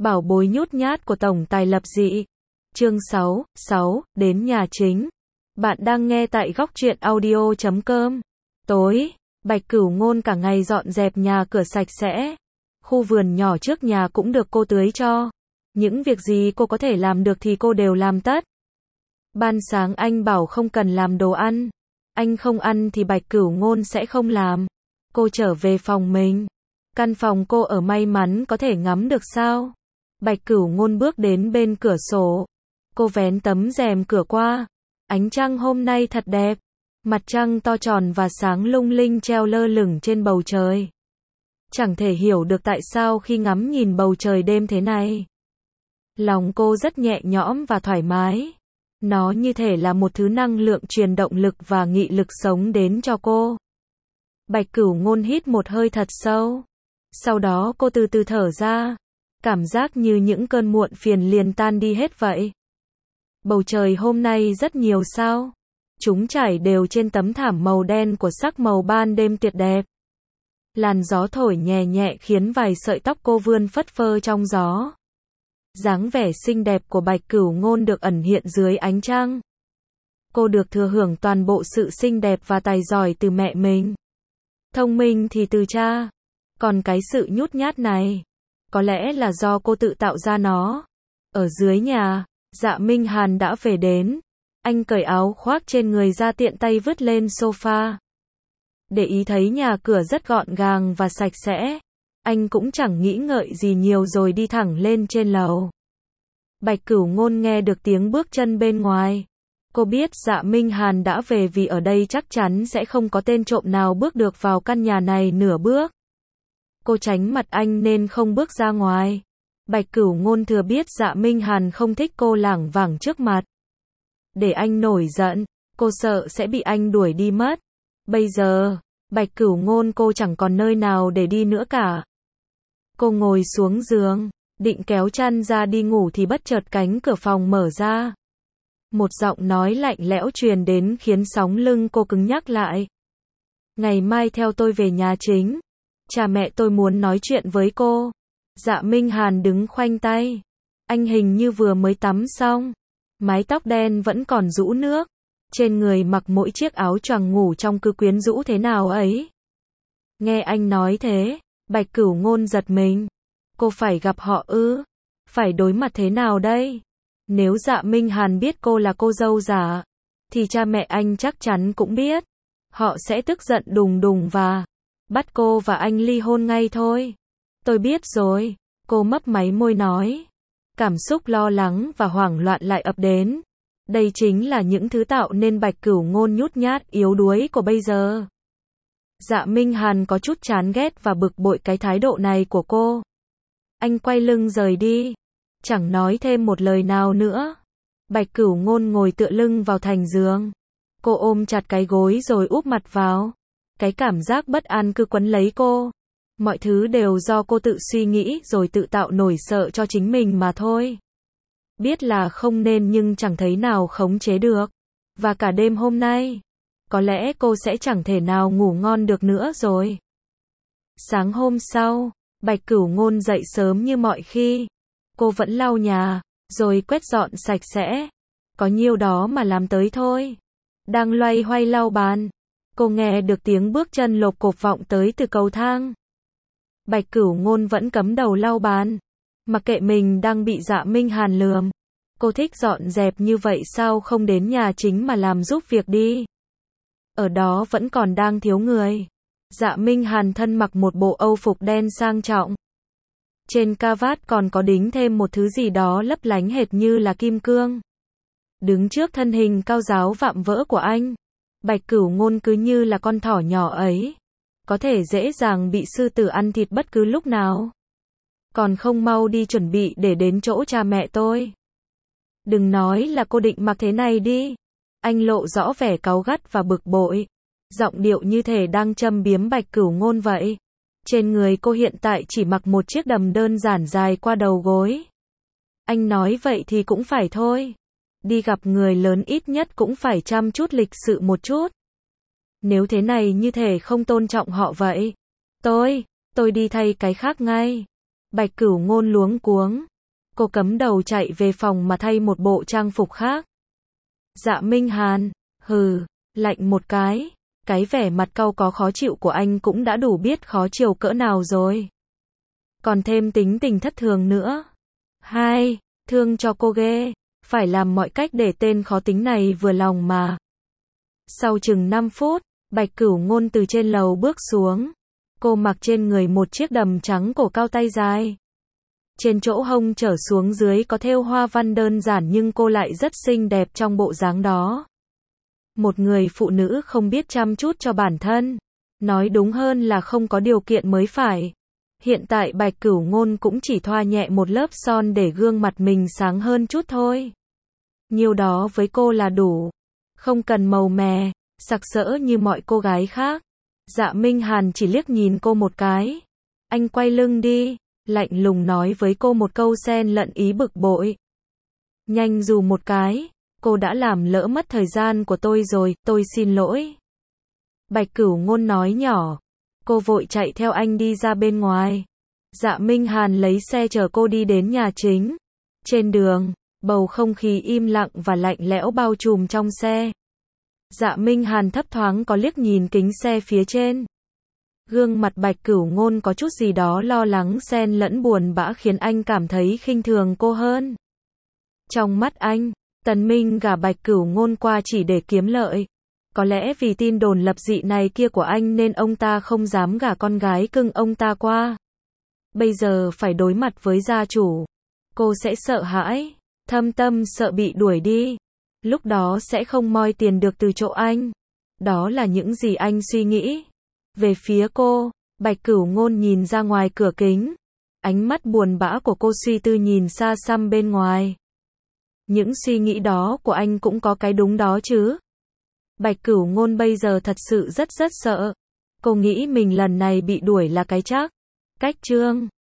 Bảo bối nhút nhát của tổng tài lập dị. Chương 6, đến nhà chính. Bạn đang nghe tại góc truyện audio.com. Tối, Bạch Cửu Ngôn cả ngày dọn dẹp nhà cửa sạch sẽ. Khu vườn nhỏ trước nhà cũng được cô tưới cho. Những việc gì cô có thể làm được thì cô đều làm tất. Ban sáng anh bảo không cần làm đồ ăn. Anh không ăn thì Bạch Cửu Ngôn sẽ không làm. Cô trở về phòng mình. Căn phòng cô ở may mắn có thể ngắm được sao. Bạch Cửu Ngôn bước đến bên cửa sổ. Cô vén tấm rèm cửa qua. Ánh trăng hôm nay thật đẹp. Mặt trăng to tròn và sáng lung linh treo lơ lửng trên bầu trời. Chẳng thể hiểu được tại sao khi ngắm nhìn bầu trời đêm thế này. Lòng cô rất nhẹ nhõm và thoải mái. Nó như thể là một thứ năng lượng truyền động lực và nghị lực sống đến cho cô. Bạch Cửu Ngôn hít một hơi thật sâu. Sau đó cô từ từ thở ra. Cảm giác như những cơn muộn phiền liền tan đi hết vậy. Bầu trời hôm nay rất nhiều sao. Chúng trải đều trên tấm thảm màu đen của sắc màu ban đêm tuyệt đẹp. Làn gió thổi nhẹ nhẹ khiến vài sợi tóc cô vươn phất phơ trong gió. Dáng vẻ xinh đẹp của Bạch Cửu Ngôn được ẩn hiện dưới ánh trăng. Cô được thừa hưởng toàn bộ sự xinh đẹp và tài giỏi từ mẹ mình. Thông minh thì từ cha. Còn cái sự nhút nhát này, có lẽ là do cô tự tạo ra nó. Ở dưới nhà, Dạ Minh Hàn đã về đến. Anh cởi áo khoác trên người ra tiện tay vứt lên sofa. Để ý thấy nhà cửa rất gọn gàng và sạch sẽ. Anh cũng chẳng nghĩ ngợi gì nhiều rồi đi thẳng lên trên lầu. Bạch Cửu Ngôn nghe được tiếng bước chân bên ngoài. Cô biết Dạ Minh Hàn đã về vì ở đây chắc chắn sẽ không có tên trộm nào bước được vào căn nhà này nửa bước. Cô tránh mặt anh nên không bước ra ngoài. Bạch Cửu Ngôn thừa biết Dạ Minh Hàn không thích cô lảng vảng trước mặt. Để anh nổi giận, cô sợ sẽ bị anh đuổi đi mất. Bây giờ, Bạch Cửu Ngôn cô chẳng còn nơi nào để đi nữa cả. Cô ngồi xuống giường, định kéo chăn ra đi ngủ thì bất chợt cánh cửa phòng mở ra. Một giọng nói lạnh lẽo truyền đến khiến sóng lưng cô cứng nhắc lại. Ngày mai theo tôi về nhà chính. Cha mẹ tôi muốn nói chuyện với cô. Dạ Minh Hàn đứng khoanh tay. Anh hình như vừa mới tắm xong. Mái tóc đen vẫn còn rũ nước. Trên người mặc mỗi chiếc áo choàng ngủ trông cứ quyến rũ thế nào ấy. Nghe anh nói thế, Bạch Cửu Ngôn giật mình. Cô phải gặp họ ư? Phải đối mặt thế nào đây? Nếu Dạ Minh Hàn biết cô là cô dâu giả, thì cha mẹ anh chắc chắn cũng biết. Họ sẽ tức giận đùng đùng và bắt cô và anh ly hôn ngay thôi. Tôi biết rồi, cô mấp máy môi nói. Cảm xúc lo lắng và hoảng loạn lại ập đến. Đây chính là những thứ tạo nên Bạch Cửu Ngôn nhút nhát yếu đuối của bây giờ. Dạ Minh Hàn có chút chán ghét và bực bội cái thái độ này của cô. Anh quay lưng rời đi. Chẳng nói thêm một lời nào nữa. Bạch Cửu Ngôn ngồi tựa lưng vào thành giường. Cô ôm chặt cái gối rồi úp mặt vào. Cái cảm giác bất an cứ quấn lấy cô. Mọi thứ đều do cô tự suy nghĩ rồi tự tạo nổi sợ cho chính mình mà thôi. Biết là không nên nhưng chẳng thấy nào khống chế được. Và cả đêm hôm nay, có lẽ cô sẽ chẳng thể nào ngủ ngon được nữa rồi. Sáng hôm sau, Bạch Cửu Ngôn dậy sớm như mọi khi. Cô vẫn lau nhà, rồi quét dọn sạch sẽ. Có nhiêu đó mà làm tới thôi. Đang loay hoay lau bàn, cô nghe được tiếng bước chân lộp cộp vọng tới từ cầu thang. Bạch Cửu Ngôn vẫn cắm đầu lau bàn. Mặc kệ mình đang bị Dạ Minh Hàn lườm. Cô thích dọn dẹp như vậy sao không đến nhà chính mà làm giúp việc đi. Ở đó vẫn còn đang thiếu người. Dạ Minh Hàn thân mặc một bộ âu phục đen sang trọng. Trên ca vát còn có đính thêm một thứ gì đó lấp lánh hệt như là kim cương. Đứng trước thân hình cao ráo vạm vỡ của anh, Bạch Cửu Ngôn cứ như là con thỏ nhỏ ấy. Có thể dễ dàng bị sư tử ăn thịt bất cứ lúc nào. Còn không mau đi chuẩn bị để đến chỗ cha mẹ tôi. Đừng nói là cô định mặc thế này đi. Anh lộ rõ vẻ cáu gắt và bực bội. Giọng điệu như thể đang châm biếm Bạch Cửu Ngôn vậy. Trên người cô hiện tại chỉ mặc một chiếc đầm đơn giản dài qua đầu gối. Anh nói vậy thì cũng phải thôi. Đi gặp người lớn ít nhất cũng phải chăm chút lịch sự một chút. Nếu thế này như thể không tôn trọng họ vậy. Tôi đi thay cái khác ngay. Bạch Cửu Ngôn luống cuống. Cô cắm đầu chạy về phòng mà thay một bộ trang phục khác. Dạ Minh Hàn, hừ, lạnh một cái vẻ mặt cau có khó chịu của anh cũng đã đủ biết khó chịu cỡ nào rồi. Còn thêm tính tình thất thường nữa. Hai, thương cho cô ghê, phải làm mọi cách để tên khó tính này vừa lòng mà. Sau chừng 5 phút, Bạch Cửu Ngôn từ trên lầu bước xuống. Cô mặc trên người một chiếc đầm trắng cổ cao tay dài. Trên chỗ hông trở xuống dưới có thêu hoa văn đơn giản nhưng cô lại rất xinh đẹp trong bộ dáng đó. Một người phụ nữ không biết chăm chút cho bản thân. Nói đúng hơn là không có điều kiện mới phải. Hiện tại Bạch Cửu Ngôn cũng chỉ thoa nhẹ một lớp son để gương mặt mình sáng hơn chút thôi. Nhiêu đó với cô là đủ. Không cần màu mè, sặc sỡ như mọi cô gái khác. Dạ Minh Hàn chỉ liếc nhìn cô một cái. Anh quay lưng đi, lạnh lùng nói với cô một câu xen lẫn ý bực bội. Nhanh dù một cái, cô đã làm lỡ mất thời gian của tôi rồi, tôi xin lỗi. Bạch Cửu Ngôn nói nhỏ. Cô vội chạy theo anh đi ra bên ngoài. Dạ Minh Hàn lấy xe chở cô đi đến nhà chính. Trên đường, bầu không khí im lặng và lạnh lẽo bao trùm trong xe. Dạ Minh Hàn thấp thoáng có liếc nhìn kính xe phía trên. Gương mặt Bạch Cửu Ngôn có chút gì đó lo lắng xen lẫn buồn bã khiến anh cảm thấy khinh thường cô hơn. Trong mắt anh, Tần Minh gả Bạch Cửu Ngôn qua chỉ để kiếm lợi. Có lẽ vì tin đồn lập dị này kia của anh nên ông ta không dám gả con gái cưng ông ta qua. Bây giờ phải đối mặt với gia chủ. Cô sẽ sợ hãi, thâm tâm sợ bị đuổi đi. Lúc đó sẽ không moi tiền được từ chỗ anh. Đó là những gì anh suy nghĩ. Về phía cô, Bạch Cửu Ngôn nhìn ra ngoài cửa kính. Ánh mắt buồn bã của cô suy tư nhìn xa xăm bên ngoài. Những suy nghĩ đó của anh cũng có cái đúng đó chứ. Bạch Cửu Ngôn bây giờ thật sự rất sợ. Cô nghĩ mình lần này bị đuổi là cái chắc. Cách chương